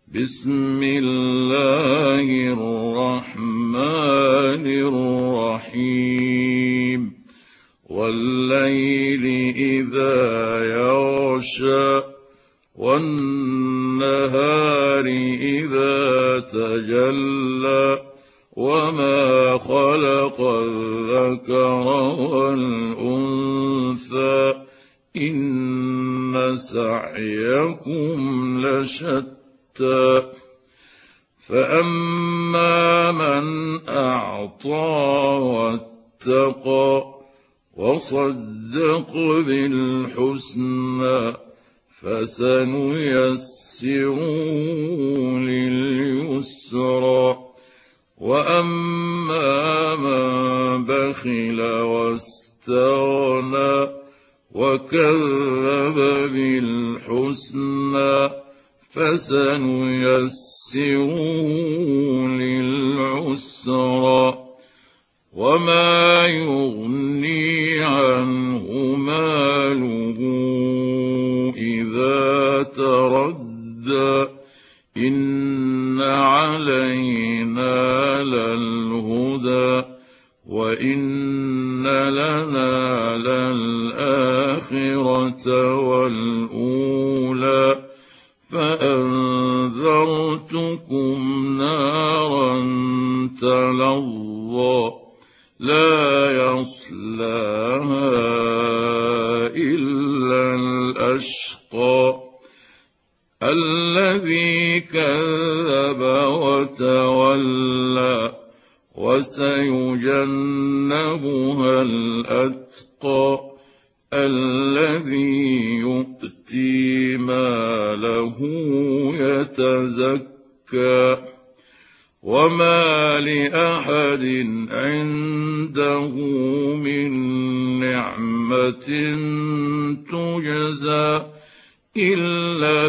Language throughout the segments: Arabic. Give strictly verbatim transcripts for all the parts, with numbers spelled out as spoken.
بسم الله الرحمن الرحيم والليل إذا يغشى والنهار إذا تجلى وما خلق الذكر والأنثى إن سعيكم لشتى فأما من أعطى واتقى وصدق بالحسنى فسنيسره لليسرى وأما من بخل واستغنى وكذب بالحسنى فسنيسره للعسرى وما يغني عنه ماله إذا تردى إن علينا للهدى وإن لنا للآخرة والأولى فأنذرتكم نارا تلظى لا يصلاها إلا الأشقى الذي كذب وتولى وسيجنبها الأتقى الذي يؤتي ماله يتزكى وما لأحد عنده من نعمة تجزى إلا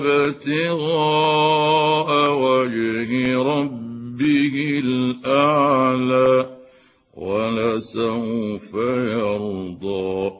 ابتغاء وجه ربه الأعلى ولسوف يرضى